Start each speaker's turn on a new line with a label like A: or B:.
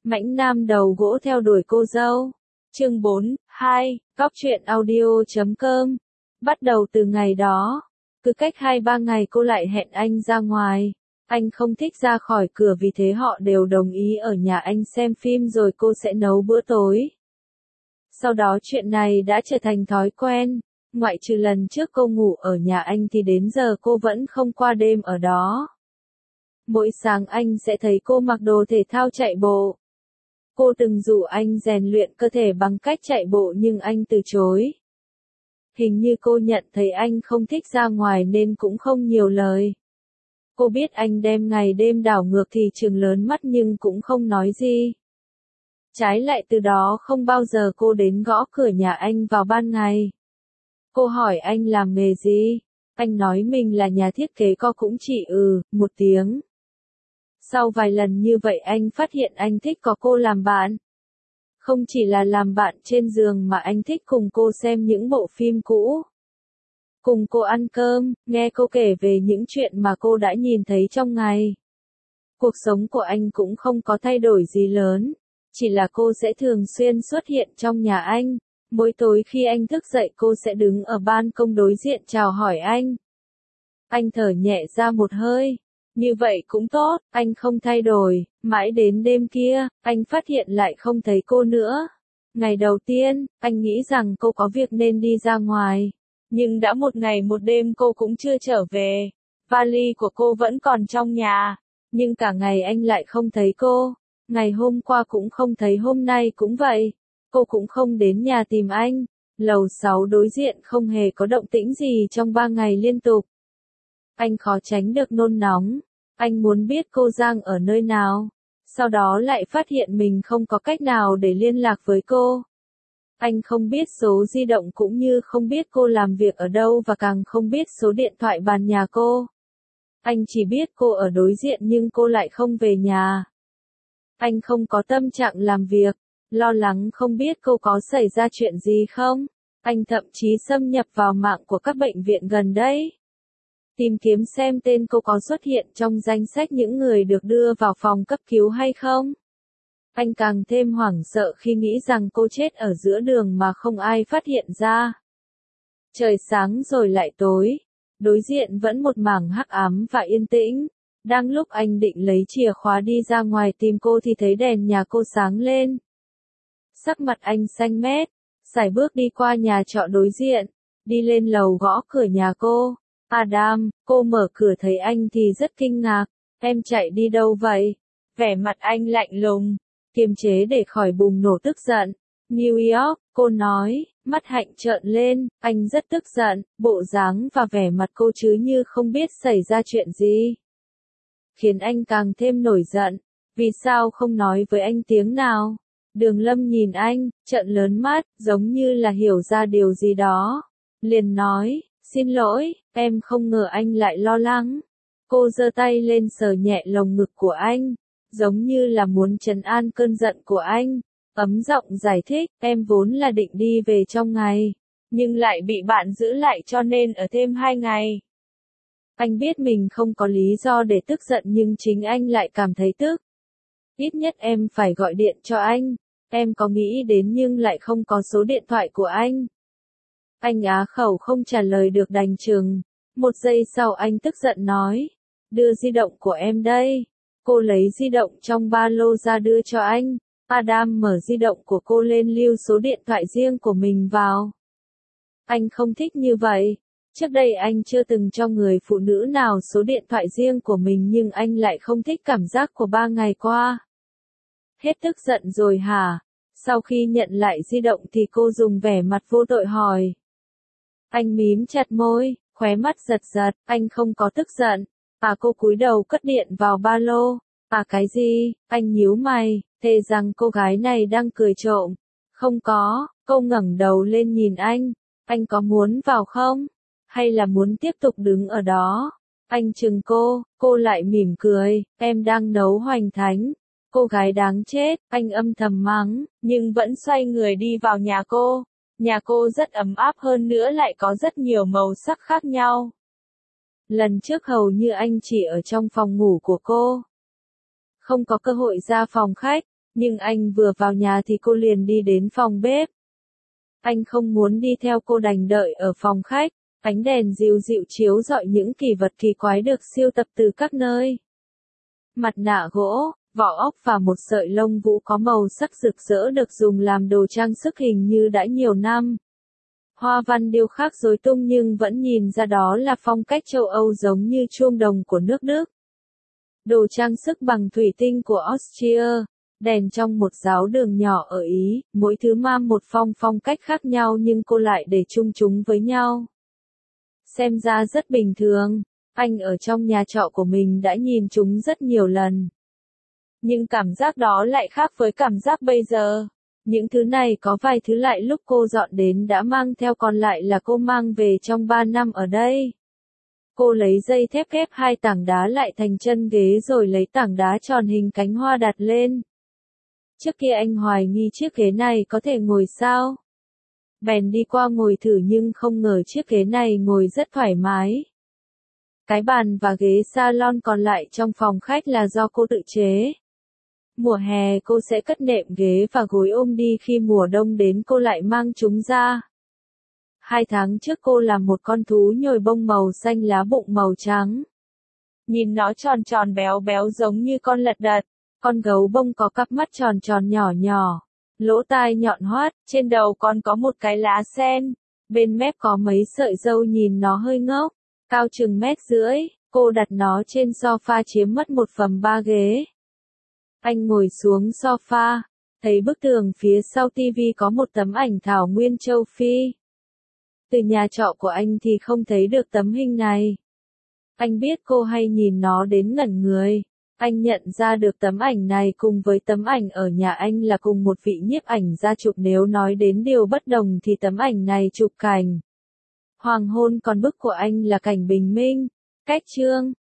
A: Mãnh nam đầu gỗ theo đuổi cô dâu. Chương 4, 2, Góc truyện audio.com. Bắt đầu từ ngày đó, cứ cách 2-3 ngày cô lại hẹn anh ra ngoài. Anh không thích ra khỏi cửa vì thế họ đều đồng ý ở nhà anh xem phim rồi cô sẽ nấu bữa tối. Sau đó chuyện này đã trở thành thói quen, ngoại trừ lần trước cô ngủ ở nhà anh thì đến giờ cô vẫn không qua đêm ở đó. Mỗi sáng anh sẽ thấy cô mặc đồ thể thao chạy bộ. Cô từng rủ anh rèn luyện cơ thể bằng cách chạy bộ nhưng anh từ chối. Hình như cô nhận thấy anh không thích ra ngoài nên cũng không nhiều lời. Cô biết anh đem ngày đêm đảo ngược thì trừng lớn mắt nhưng cũng không nói gì. Trái lại từ đó không bao giờ cô đến gõ cửa nhà anh vào ban ngày. Cô hỏi anh làm nghề gì? Anh nói mình là nhà thiết kế, cô cũng chỉ một tiếng. Sau vài lần như vậy anh phát hiện anh thích có cô làm bạn. Không chỉ là làm bạn trên giường mà anh thích cùng cô xem những bộ phim cũ. Cùng cô ăn cơm, nghe cô kể về những chuyện mà cô đã nhìn thấy trong ngày. Cuộc sống của anh cũng không có thay đổi gì lớn, chỉ là cô sẽ thường xuyên xuất hiện trong nhà anh. Mỗi tối khi anh thức dậy cô sẽ đứng ở ban công đối diện chào hỏi anh. Anh thở nhẹ ra một hơi. Như vậy cũng tốt, anh không thay đổi. Mãi đến đêm kia, anh phát hiện lại không thấy cô nữa. Ngày đầu tiên, anh nghĩ rằng cô có việc nên đi ra ngoài. Nhưng đã một ngày một đêm cô cũng chưa trở về. Vali của cô vẫn còn trong nhà. Nhưng cả ngày anh lại không thấy cô. Ngày hôm qua cũng không thấy, hôm nay cũng vậy. Cô cũng không đến nhà tìm anh. Lầu 6 đối diện không hề có động tĩnh gì trong 3 ngày liên tục. Anh khó tránh được nôn nóng. Anh muốn biết cô Giang ở nơi nào. Sau đó lại phát hiện mình không có cách nào để liên lạc với cô. Anh không biết số di động cũng như không biết cô làm việc ở đâu và càng không biết số điện thoại bàn nhà cô. Anh chỉ biết cô ở đối diện nhưng cô lại không về nhà. Anh không có tâm trạng làm việc, lo lắng không biết cô có xảy ra chuyện gì không. Anh thậm chí xâm nhập vào mạng của các bệnh viện gần đây. Tìm kiếm xem tên cô có xuất hiện trong danh sách những người được đưa vào phòng cấp cứu hay không. Anh càng thêm hoảng sợ khi nghĩ rằng cô chết ở giữa đường mà không ai phát hiện ra. Trời sáng rồi lại tối. Đối diện vẫn một mảng hắc ám và yên tĩnh. Đang lúc anh định lấy chìa khóa đi ra ngoài tìm cô thì thấy đèn nhà cô sáng lên. Sắc mặt anh xanh mét, sải bước đi qua nhà trọ đối diện, đi lên lầu gõ cửa nhà cô. Adam, cô mở cửa thấy anh thì rất kinh ngạc. Em chạy đi đâu vậy? Vẻ mặt anh lạnh lùng, kiềm chế để khỏi bùng nổ tức giận. New York, cô nói, mắt Hạnh trợn lên, anh rất tức giận, bộ dáng và vẻ mặt cô chứ như không biết xảy ra chuyện gì. Khiến anh càng thêm nổi giận, vì sao không nói với anh tiếng nào? Đường Lâm nhìn anh, trợn lớn mắt, giống như là hiểu ra điều gì đó. Liền nói, xin lỗi, em không ngờ anh lại lo lắng. Cô giơ tay lên sờ nhẹ lồng ngực của anh, giống như là muốn trấn an cơn giận của anh. Ấm giọng giải thích, em vốn là định đi về trong ngày, nhưng lại bị bạn giữ lại cho nên ở thêm 2 ngày. Anh biết mình không có lý do để tức giận nhưng chính anh lại cảm thấy tức. Ít nhất em phải gọi điện cho anh. Em có nghĩ đến nhưng lại không có số điện thoại của anh. Anh á khẩu không trả lời được đành chừng. Một giây sau anh tức giận nói, đưa di động của em đây. Cô lấy di động trong ba lô ra đưa cho anh. Adam mở di động của cô lên lưu số điện thoại riêng của mình vào. Anh không thích như vậy. Trước đây anh chưa từng cho người phụ nữ nào số điện thoại riêng của mình nhưng anh lại không thích cảm giác của 3 ngày qua. Hết tức giận rồi hả? Sau khi nhận lại di động thì cô dùng vẻ mặt vô tội hỏi. Anh mím chặt môi, khóe mắt giật giật, anh không có tức giận. Cô cúi đầu cất điện vào ba lô. Cái gì? Anh nhíu mày, thề rằng cô gái này đang cười trộm. Không có, cô ngẩng đầu lên nhìn anh có muốn vào không? Hay là muốn tiếp tục đứng ở đó? Anh chừng cô lại mỉm cười, em đang nấu hoành thánh. Cô gái đáng chết, anh âm thầm mắng, nhưng vẫn xoay người đi vào nhà cô. Nhà cô rất ấm áp hơn nữa lại có rất nhiều màu sắc khác nhau. Lần trước hầu như anh chỉ ở trong phòng ngủ của cô. Không có cơ hội ra phòng khách, Nhưng anh vừa vào nhà thì cô liền đi đến phòng bếp. Anh không muốn đi theo cô đành đợi ở phòng khách, ánh đèn dịu dịu chiếu rọi những kỷ vật kỳ quái được sưu tập từ các nơi. Mặt nạ gỗ, vỏ ốc và một sợi lông vũ có màu sắc rực rỡ được dùng làm đồ trang sức hình như đã nhiều năm. Hoa văn điêu khắc rối tung nhưng vẫn nhìn ra đó là phong cách châu Âu giống như chuông đồng của nước Đức. Đồ trang sức bằng thủy tinh của Austria, đèn trong một giáo đường nhỏ ở Ý, mỗi thứ mang một phong cách khác nhau nhưng cô lại để chung chúng với nhau. Xem ra rất bình thường, anh ở trong nhà trọ của mình đã nhìn chúng rất nhiều lần. Nhưng cảm giác đó lại khác với cảm giác bây giờ. Những thứ này có vài thứ lại lúc cô dọn đến đã mang theo còn lại là cô mang về trong 3 năm ở đây. Cô lấy dây thép ghép 2 tảng đá lại thành chân ghế rồi lấy tảng đá tròn hình cánh hoa đặt lên. Trước kia anh hoài nghi chiếc ghế này có thể ngồi sao? Bèn đi qua ngồi thử nhưng không ngờ chiếc ghế này ngồi rất thoải mái. Cái bàn và ghế salon còn lại trong phòng khách là do cô tự chế. Mùa hè cô sẽ cất nệm ghế và gối ôm đi, khi mùa đông đến cô lại mang chúng ra. 2 tháng trước cô làm một con thú nhồi bông màu xanh lá bụng màu trắng. Nhìn nó tròn tròn béo béo giống như con lật đật. Con gấu bông có cặp mắt tròn tròn nhỏ nhỏ, lỗ tai nhọn hoắt, trên đầu còn có một cái lá sen, bên mép có mấy sợi râu nhìn nó hơi ngốc, cao chừng 1,5 mét, cô đặt nó trên sofa chiếm mất 1/3 ghế. Anh ngồi xuống sofa, thấy bức tường phía sau tivi có một tấm ảnh thảo nguyên châu Phi. Từ nhà trọ của anh thì không thấy được tấm hình này. Anh biết cô hay nhìn nó đến ngẩn người. Anh nhận ra được tấm ảnh này cùng với tấm ảnh ở nhà anh là cùng một vị nhiếp ảnh gia chụp, nếu nói đến điều bất đồng thì tấm ảnh này chụp cảnh hoàng hôn còn bức của anh là cảnh bình minh. Cách chương